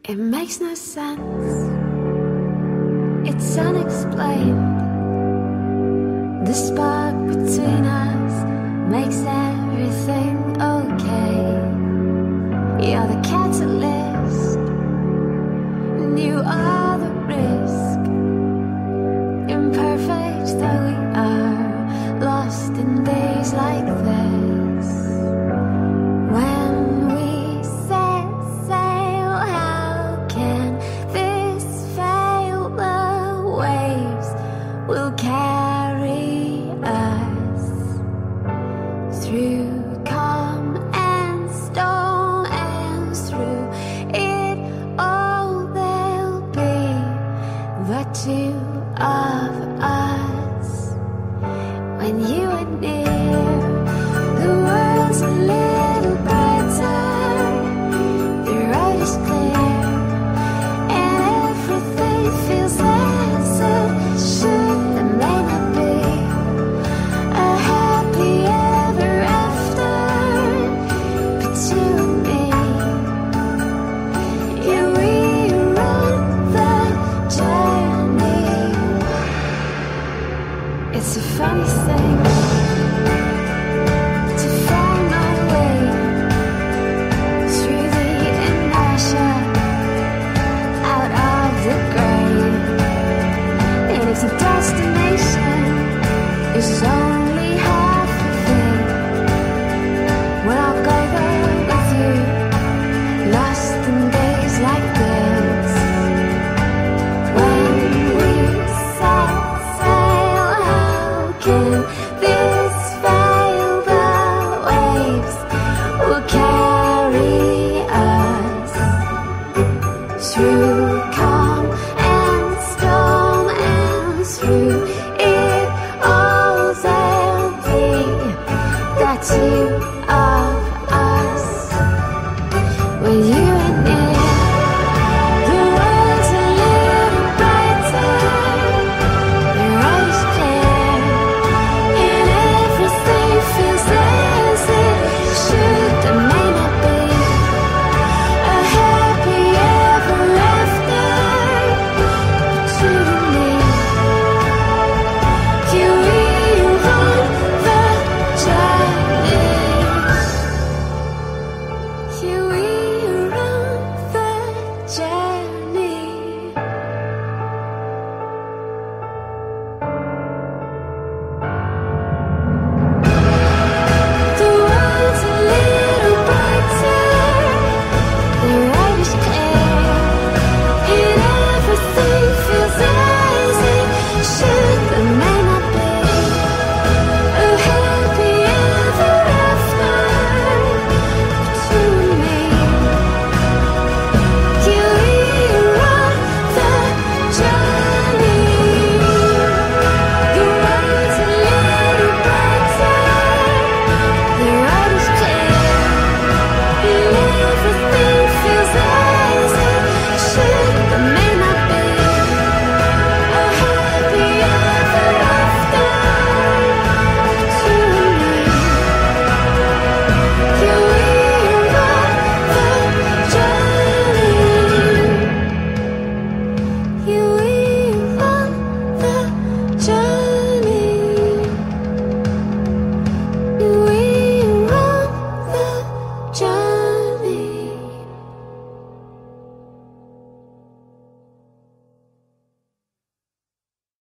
It makes no sense, it's unexplained. The spark between us makes everything okay. You're the catalyst, and you are the risk. Imperfect though we are, lost in days like this. When we set sail, how can this fail? The waves will carry us through calm and storm, and through it all there'll be the two of us. When you are near, the world's a little brighter, the road is clear, and everything feels as it should. There may not be a happy ever after, but you and me, yeah, we run the journey. It's a funny thing to find my way through the inertia, out of the grave. And if the destination is only half the thing, well, I'll go there with you, lost in days like this. When we set sail, how can this fail? The waves will carry us through calm and storm, and through it all there'll be the two of us. When you